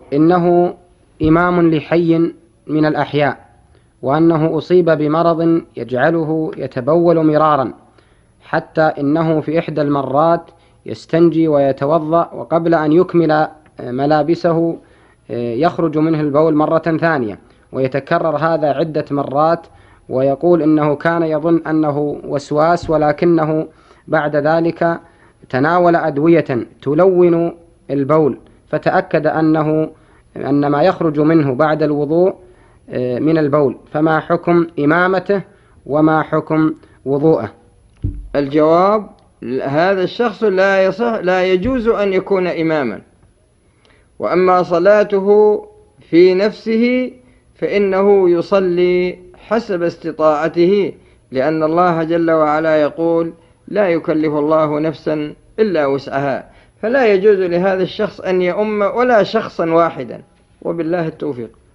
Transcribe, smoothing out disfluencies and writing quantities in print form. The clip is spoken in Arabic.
إنه إمام لحي من الأحياء، وأنه أصيب بمرض يجعله يتبول مرارا، حتى إنه في إحدى المرات يستنجي ويتوضأ، وقبل أن يكمل ملابسه يخرج منه البول مرة ثانية، ويتكرر هذا عدة مرات، ويقول إنه كان يظن أنه وسواس، ولكنه بعد ذلك تناول أدوية تلون البول، فتأكد أن ما يخرج منه بعد الوضوء من البول. فما حكم إمامته وما حكم وضوءه؟ الجواب: هذا الشخص لا يجوز أن يكون إماما. وأما صلاته في نفسه فإنه يصلي حسب استطاعته، لأن الله جل وعلا يقول: لا يكلف الله نفسا إلا وسعها، فلا يجوز لهذا الشخص أن يؤم ولا شخصا واحدا، وبالله التوفيق.